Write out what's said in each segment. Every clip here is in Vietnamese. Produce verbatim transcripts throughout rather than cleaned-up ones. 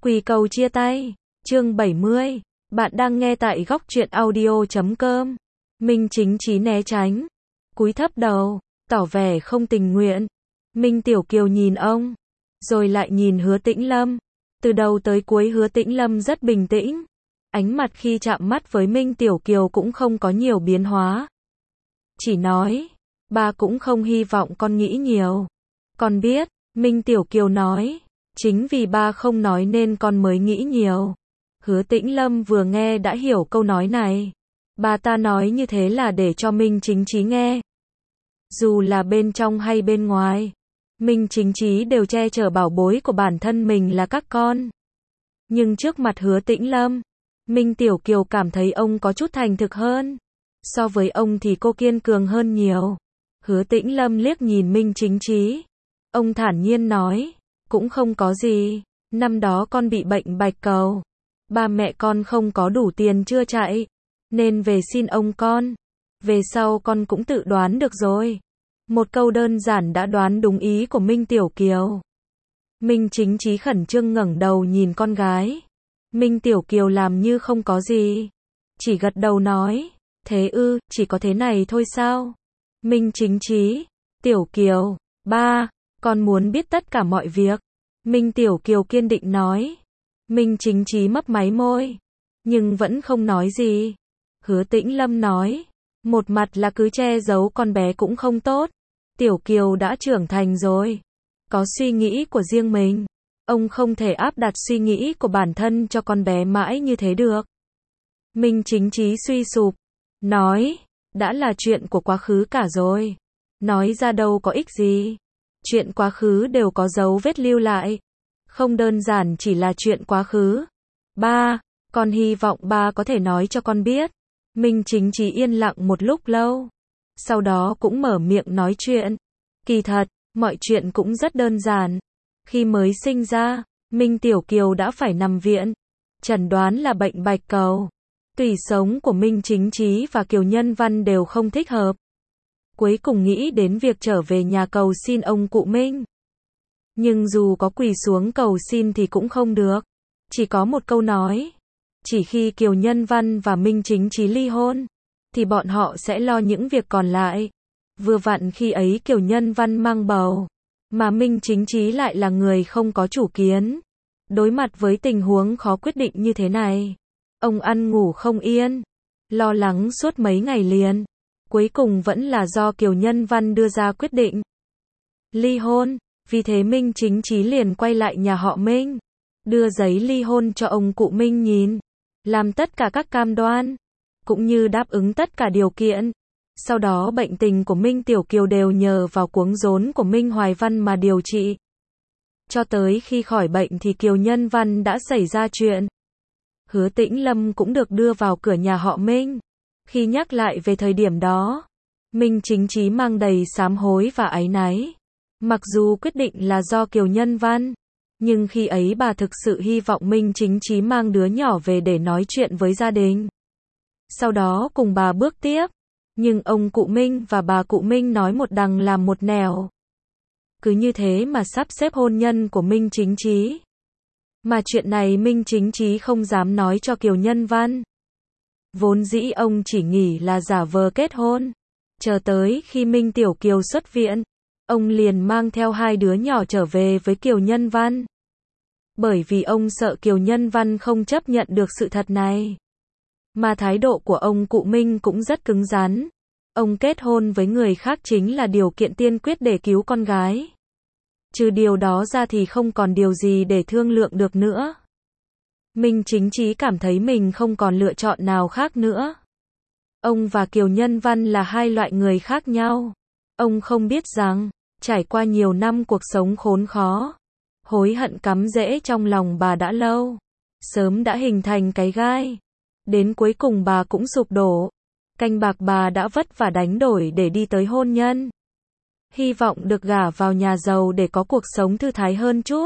Quỳ cầu chia tay. Chương bảy mươi. Bạn đang nghe tại góc truyện audio chấm com. Minh Chính Chí né tránh, cúi thấp đầu, tỏ vẻ không tình nguyện. Minh Tiểu Kiều nhìn ông, rồi lại nhìn Hứa Tĩnh Lâm. Từ đầu tới cuối Hứa Tĩnh Lâm rất bình tĩnh. Ánh mặt khi chạm mắt với Minh Tiểu Kiều cũng không có nhiều biến hóa. Chỉ nói, ba cũng không hy vọng con nghĩ nhiều. Con biết, Minh Tiểu Kiều nói, chính vì ba không nói nên con mới nghĩ nhiều. Hứa Tĩnh Lâm vừa nghe đã hiểu câu nói này. Bà ta nói như thế là để cho Minh Chính Chí nghe. Dù là bên trong hay bên ngoài, Minh Chính Chí đều che chở bảo bối của bản thân mình là các con. Nhưng trước mặt Hứa Tĩnh Lâm, Minh Tiểu Kiều cảm thấy ông có chút thành thực hơn. So với ông thì cô kiên cường hơn nhiều. Hứa Tĩnh Lâm liếc nhìn Minh Chính Chí. Ông thản nhiên nói, cũng không có gì. Năm đó con bị bệnh bạch cầu. Ba mẹ con không có đủ tiền chữa chạy, nên về xin ông con. Về sau con cũng tự đoán được rồi. Một câu đơn giản đã đoán đúng ý của Minh Tiểu Kiều. Minh Chính Chí khẩn trương ngẩng đầu nhìn con gái. Minh Tiểu Kiều làm như không có gì, chỉ gật đầu nói, thế ư, chỉ có thế này thôi sao? Minh Chính Chí, Tiểu Kiều, ba, con muốn biết tất cả mọi việc. Minh Tiểu Kiều kiên định nói. Minh Chính Chí mấp máy môi, nhưng vẫn không nói gì. Hứa Tĩnh Lâm nói, một mặt là cứ che giấu con bé cũng không tốt. Tiểu Kiều đã trưởng thành rồi, có suy nghĩ của riêng mình. Ông không thể áp đặt suy nghĩ của bản thân cho con bé mãi như thế được. Minh Chính Chí suy sụp, nói, đã là chuyện của quá khứ cả rồi. Nói ra đâu có ích gì. Chuyện quá khứ đều có dấu vết lưu lại. Không đơn giản chỉ là chuyện quá khứ. Ba, con hy vọng ba có thể nói cho con biết. Minh Chính Chí yên lặng một lúc lâu. Sau đó cũng mở miệng nói chuyện. Kỳ thật, mọi chuyện cũng rất đơn giản. Khi mới sinh ra, Minh Tiểu Kiều đã phải nằm viện. Chẩn đoán là bệnh bạch cầu. Tủy sống của Minh Chính Chí và Kiều Nhân Văn đều không thích hợp. Cuối cùng nghĩ đến việc trở về nhà cầu xin ông cụ Minh. Nhưng dù có quỳ xuống cầu xin thì cũng không được. Chỉ có một câu nói. Chỉ khi Kiều Nhân Văn và Minh Chính Chí ly hôn, thì bọn họ sẽ lo những việc còn lại. Vừa vặn khi ấy Kiều Nhân Văn mang bầu, mà Minh Chính Chí lại là người không có chủ kiến. Đối mặt với tình huống khó quyết định như thế này, ông ăn ngủ không yên, lo lắng suốt mấy ngày liền. Cuối cùng vẫn là do Kiều Nhân Văn đưa ra quyết định ly hôn. Vì thế Minh Chính Chí liền quay lại nhà họ Minh, đưa giấy ly hôn cho ông cụ Minh nhìn, làm tất cả các cam đoan, cũng như đáp ứng tất cả điều kiện. Sau đó bệnh tình của Minh Tiểu Kiều đều nhờ vào cuống rốn của Minh Hoài Văn mà điều trị. Cho tới khi khỏi bệnh thì Kiều Nhân Văn đã xảy ra chuyện. Hứa Tĩnh Lâm cũng được đưa vào cửa nhà họ Minh. Khi nhắc lại về thời điểm đó, Minh Chính Chí mang đầy sám hối và áy náy. Mặc dù quyết định là do Kiều Nhân Văn, nhưng khi ấy bà thực sự hy vọng Minh Chính Chí mang đứa nhỏ về để nói chuyện với gia đình. Sau đó cùng bà bước tiếp. Nhưng ông cụ Minh và bà cụ Minh nói một đằng làm một nẻo. Cứ như thế mà sắp xếp hôn nhân của Minh Chính Chí. Mà chuyện này Minh Chính Chí không dám nói cho Kiều Nhân Văn. Vốn dĩ ông chỉ nghĩ là giả vờ kết hôn. Chờ tới khi Minh Tiểu Kiều xuất viện, ông liền mang theo hai đứa nhỏ trở về với Kiều Nhân Văn. Bởi vì ông sợ Kiều Nhân Văn không chấp nhận được sự thật này. Mà thái độ của ông cụ Minh cũng rất cứng rắn. Ông kết hôn với người khác chính là điều kiện tiên quyết để cứu con gái. Trừ điều đó ra thì không còn điều gì để thương lượng được nữa. Minh Chính Chí cảm thấy mình không còn lựa chọn nào khác nữa. Ông và Kiều Nhân Văn là hai loại người khác nhau. Ông không biết rằng, trải qua nhiều năm cuộc sống khốn khó, hối hận cắm rễ trong lòng bà đã lâu, sớm đã hình thành cái gai. Đến cuối cùng bà cũng sụp đổ. Canh bạc bà đã vất vả đánh đổi để đi tới hôn nhân. Hy vọng được gả vào nhà giàu để có cuộc sống thư thái hơn chút.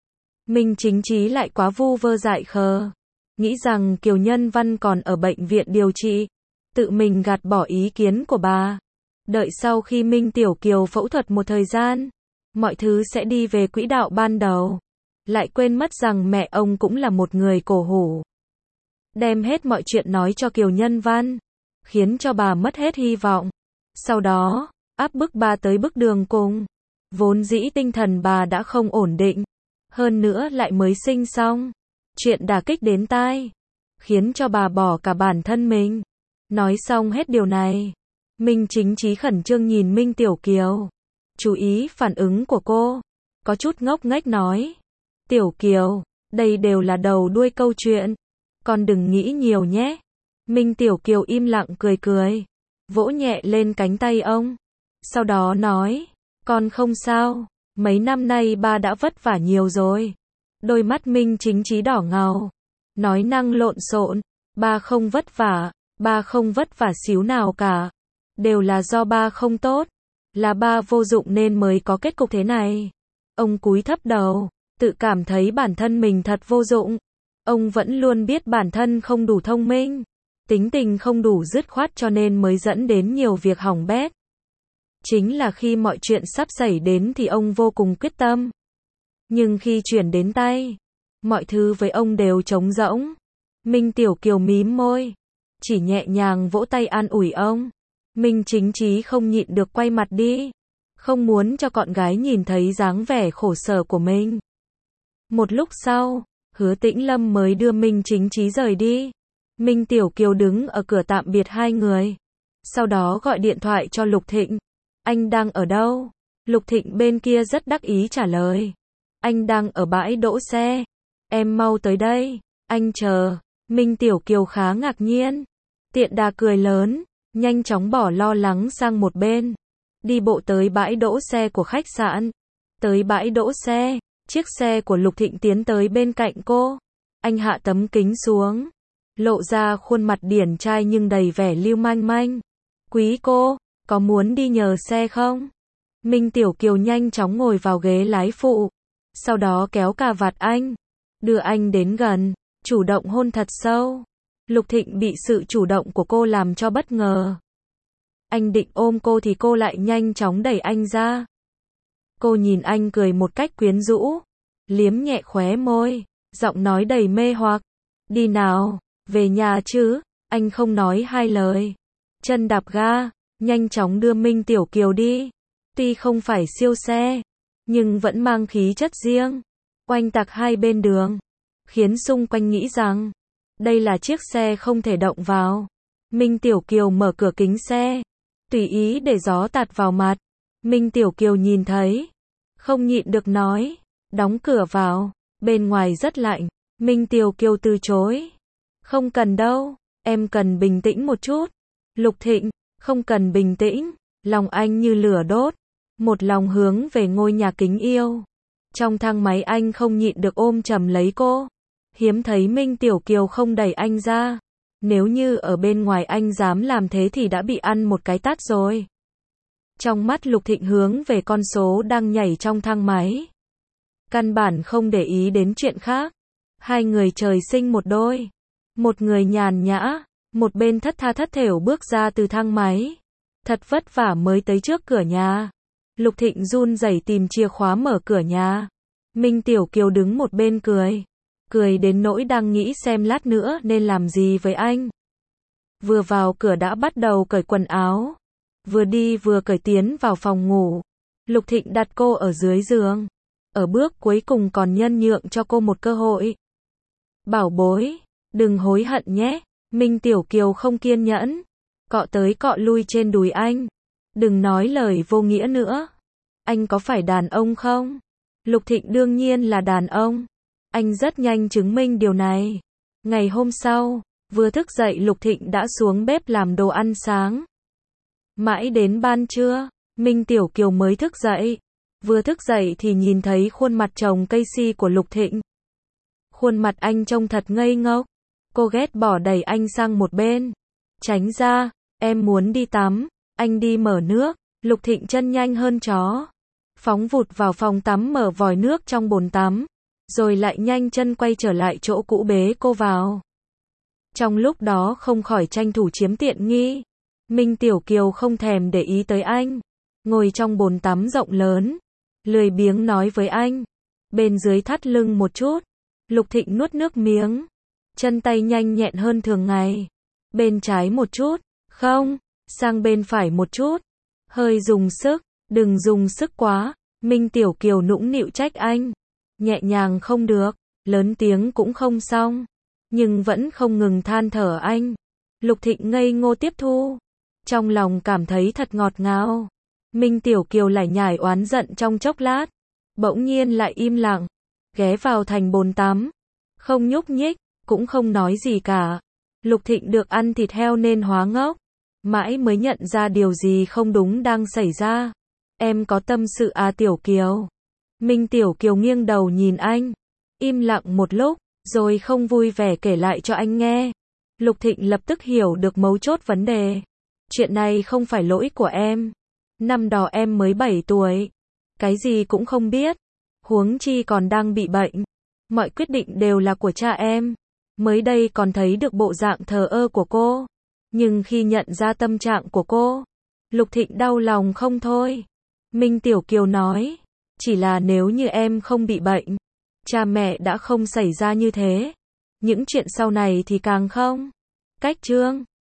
Minh Chính Chí lại quá vu vơ dại khờ. Nghĩ rằng Kiều Nhân Văn còn ở bệnh viện điều trị. Tự mình gạt bỏ ý kiến của bà. Đợi sau khi Minh Tiểu Kiều phẫu thuật một thời gian, mọi thứ sẽ đi về quỹ đạo ban đầu. lại quên mất rằng mẹ ông cũng là một người cổ hủ. Đem hết mọi chuyện nói cho Kiều Nhân Văn, khiến cho bà mất hết hy vọng. Sau đó, áp bức bà tới bước đường cùng. Vốn dĩ tinh thần bà đã không ổn định, hơn nữa lại mới sinh xong. Chuyện đả kích đến tai, khiến cho bà bỏ cả bản thân mình. Nói xong hết điều này, Minh Chính Chí khẩn trương nhìn Minh Tiểu Kiều. Chú ý phản ứng của cô, có chút ngốc nghếch nói. Tiểu Kiều, đây đều là đầu đuôi câu chuyện, con đừng nghĩ nhiều nhé. Minh Tiểu Kiều im lặng cười cười, vỗ nhẹ lên cánh tay ông. Sau đó nói, con không sao, mấy năm nay ba đã vất vả nhiều rồi. Đôi mắt Minh Chính Chí đỏ ngầu, nói năng lộn xộn, ba không vất vả, ba không vất vả xíu nào cả. Đều là do ba không tốt, là ba vô dụng nên mới có kết cục thế này. Ông cúi thấp đầu, tự cảm thấy bản thân mình thật vô dụng. Ông vẫn luôn biết bản thân không đủ thông minh, tính tình không đủ dứt khoát cho nên mới dẫn đến nhiều việc hỏng bét. Chính là khi mọi chuyện sắp xảy đến thì ông vô cùng quyết tâm. Nhưng khi chuyển đến tay, mọi thứ với ông đều trống rỗng. Minh Tiểu Kiều mím môi, chỉ nhẹ nhàng vỗ tay an ủi ông. Minh Chính Chí không nhịn được quay mặt đi, không muốn cho con gái nhìn thấy dáng vẻ khổ sở của mình. Một lúc sau, Hứa Tĩnh Lâm mới đưa Minh Chính Chí rời đi. Minh Tiểu Kiều đứng ở cửa tạm biệt hai người. Sau đó gọi điện thoại cho Lục Thịnh. Anh đang ở đâu? Lục Thịnh bên kia rất đắc ý trả lời. Anh đang ở bãi đỗ xe. Em mau tới đây. Anh chờ. Minh Tiểu Kiều khá ngạc nhiên. Tiện đà cười lớn, nhanh chóng bỏ lo lắng sang một bên. Đi bộ tới bãi đỗ xe của khách sạn. Tới bãi đỗ xe, chiếc xe của Lục Thịnh tiến tới bên cạnh cô. Anh hạ tấm kính xuống, lộ ra khuôn mặt điển trai nhưng đầy vẻ lưu manh manh. Quý cô, có muốn đi nhờ xe không? Minh Tiểu Kiều nhanh chóng ngồi vào ghế lái phụ, sau đó kéo cà vạt anh, đưa anh đến gần, chủ động hôn thật sâu. Lục Thịnh bị sự chủ động của cô làm cho bất ngờ. Anh định ôm cô thì cô lại nhanh chóng đẩy anh ra. Cô nhìn anh cười một cách quyến rũ, liếm nhẹ khóe môi, giọng nói đầy mê hoặc. Đi nào, về nhà chứ. Anh không nói hai lời, chân đạp ga, nhanh chóng đưa Minh Tiểu Kiều đi. Tuy không phải siêu xe, nhưng vẫn mang khí chất riêng. Oanh tạc hai bên đường, khiến xung quanh nghĩ rằng đây là chiếc xe không thể động vào. Minh Tiểu Kiều mở cửa kính xe, tùy ý để gió tạt vào mặt. Minh Tiểu Kiều nhìn thấy, không nhịn được nói, đóng cửa vào, bên ngoài rất lạnh. Minh Tiểu Kiều từ chối. Không cần đâu, em cần bình tĩnh một chút. Lục Thịnh, không cần bình tĩnh, lòng anh như lửa đốt, một lòng hướng về ngôi nhà kính yêu. Trong thang máy anh không nhịn được ôm chầm lấy cô. Hiếm thấy Minh Tiểu Kiều không đẩy anh ra. Nếu như ở bên ngoài anh dám làm thế thì đã bị ăn một cái tát rồi. Trong mắt Lục Thịnh hướng về con số đang nhảy trong thang máy. Căn bản không để ý đến chuyện khác. Hai người trời sinh một đôi. Một người nhàn nhã, một bên thất tha thất thểu bước ra từ thang máy. Thật vất vả mới tới trước cửa nhà. Lục Thịnh run rẩy tìm chìa khóa mở cửa nhà. Minh Tiểu Kiều đứng một bên cười. Cười đến nỗi đang nghĩ xem lát nữa nên làm gì với anh. Vừa vào cửa đã bắt đầu cởi quần áo. Vừa đi vừa cởi tiến vào phòng ngủ. Lục Thịnh đặt cô ở dưới giường. Ở bước cuối cùng còn nhân nhượng cho cô một cơ hội. Bảo bối, đừng hối hận nhé. Minh Tiểu Kiều không kiên nhẫn, cọ tới cọ lui trên đùi anh. Đừng nói lời vô nghĩa nữa. Anh có phải đàn ông không? Lục Thịnh đương nhiên là đàn ông. Anh rất nhanh chứng minh điều này. Ngày hôm sau, vừa thức dậy Lục Thịnh đã xuống bếp làm đồ ăn sáng. Mãi đến ban trưa, Minh Tiểu Kiều mới thức dậy. Vừa thức dậy thì nhìn thấy khuôn mặt chồng cây si của Lục Thịnh. Khuôn mặt anh trông thật ngây ngốc. Cô ghét bỏ đẩy anh sang một bên. Tránh ra, em muốn đi tắm. Anh đi mở nước. Lục Thịnh chân nhanh hơn chó. Phóng vụt vào phòng tắm mở vòi nước trong bồn tắm. Rồi lại nhanh chân quay trở lại chỗ cũ bế cô vào. Trong lúc đó không khỏi tranh thủ chiếm tiện nghi. Minh Tiểu Kiều không thèm để ý tới anh. Ngồi trong bồn tắm rộng lớn. Lười biếng nói với anh. bên dưới thắt lưng một chút. Lục Thịnh nuốt nước miếng, chân tay nhanh nhẹn hơn thường ngày. Bên trái một chút, không, sang bên phải một chút, hơi dùng sức, đừng dùng sức quá. Minh Tiểu Kiều nũng nịu trách anh, nhẹ nhàng không được, lớn tiếng cũng không xong, nhưng vẫn không ngừng than thở anh. Lục Thịnh ngây ngô tiếp thu, trong lòng cảm thấy thật ngọt ngào. Minh Tiểu Kiều lải nhải oán giận trong chốc lát, bỗng nhiên lại im lặng, ghé vào thành bồn tắm, không nhúc nhích, cũng không nói gì cả. Lục Thịnh được ăn thịt heo nên hóa ngốc, mãi mới nhận ra điều gì không đúng đang xảy ra. Em có tâm sự à Tiểu Kiều? Minh Tiểu Kiều nghiêng đầu nhìn anh, im lặng một lúc, rồi không vui vẻ kể lại cho anh nghe. Lục Thịnh lập tức hiểu được mấu chốt vấn đề. Chuyện này không phải lỗi của em. Năm đó em mới bảy tuổi, cái gì cũng không biết, huống chi còn đang bị bệnh. Mọi quyết định đều là của cha em. Mới đây còn thấy được bộ dạng thờ ơ của cô, nhưng khi nhận ra tâm trạng của cô, Lục Thịnh đau lòng không thôi. Minh Tiểu Kiều nói, chỉ là nếu như em không bị bệnh, cha mẹ đã không xảy ra như thế. Những chuyện sau này thì càng không. Cách chương